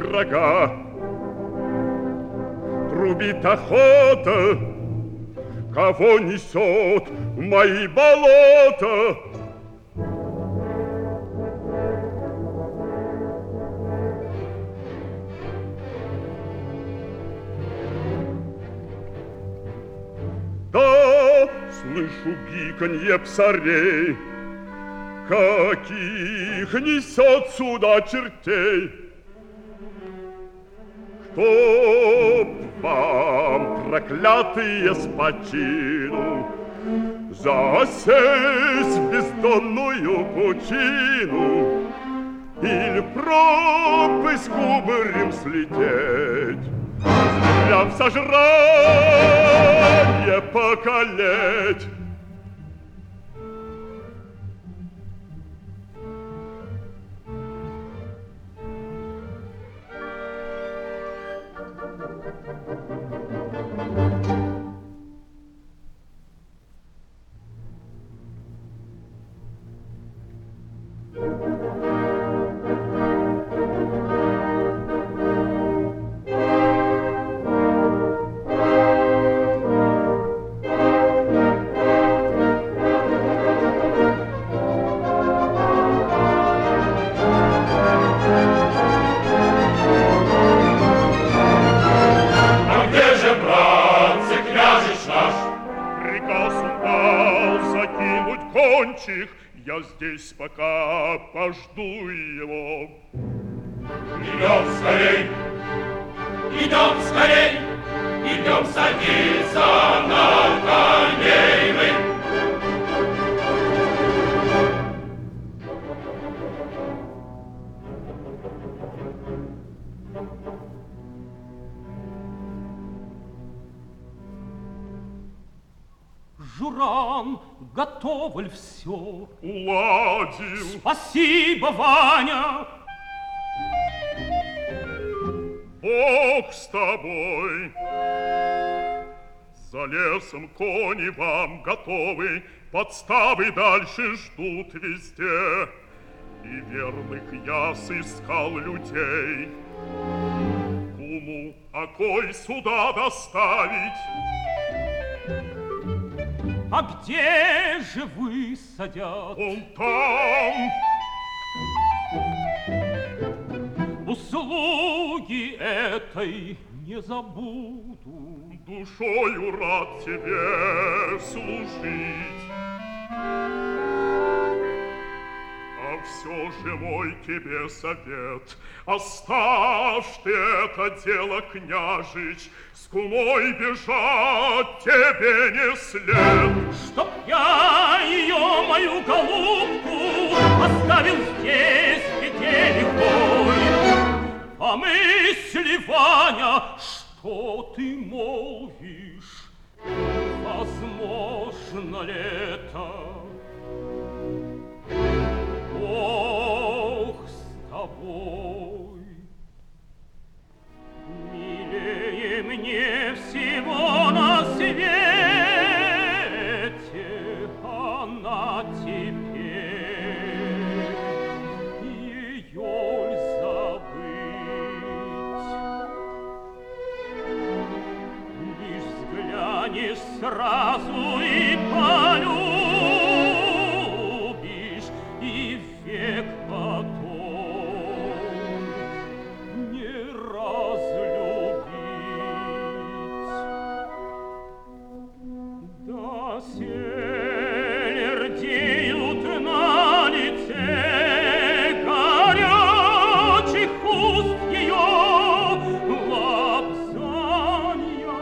врага. Трубит охота, кого несет в мои болота. Да, слышу гиканье псарей, каких несет сюда чертей. Чтоб вам, проклятые, спочину, засесть в бездонную пучину или пропасть кубарем слететь, зверям сожрание покалечь. Я здесь пока пожду его. Идем скорей, идем садиться на коней мы. Журан, готово ли все? Уладил. Спасибо, Ваня. Бог с тобой. За лесом кони вам готовы, подставы дальше ждут везде. И верных я сыскал людей. Куму окой сюда доставить. А где же высадят? Он там. Услуги этой не забуду. Душою рад тебе служить. А все же мой тебе совет: оставь ты это дело, княжич, с кумой бежать тебе не след. Чтоб я ее, мою голубку, оставил здесь в беде лихой. Помысли, Ваня, что ты молвишь? Возможно ли это? Бог с тобой. Милее мне всего на свете она теперь. Ее забыть. Лишь взглянешь сразу и полюбишь, и век потом не разлюбить. Доселе рдеют на лице горячих уст ее лапзанья,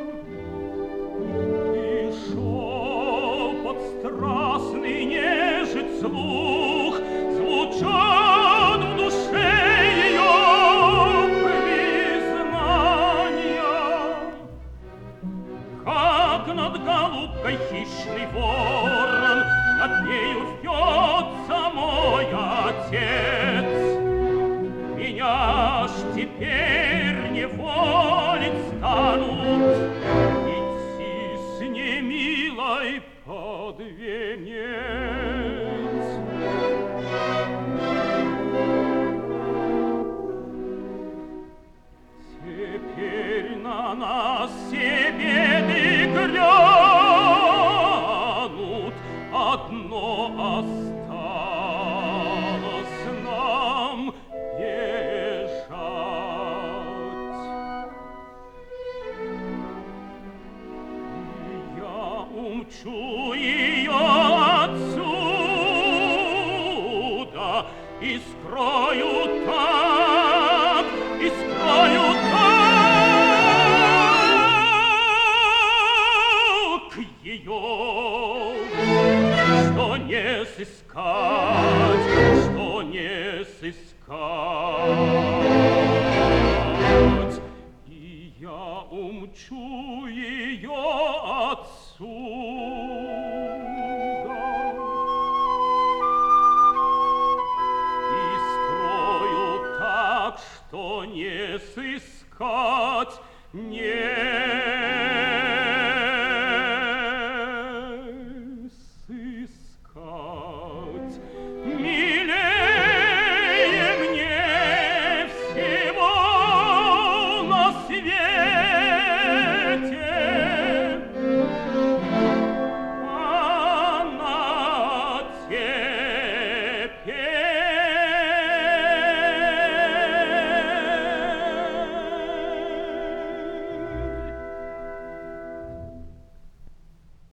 и шепот страстный нежит слух, звучат в душе ее признания. Как над голубкой хищный ворон, над нею вьется мой отец. Меня ж теперь не волить станут идти с немилой под венец. исключу ее отсюда и скрою так ее, что не сыскать.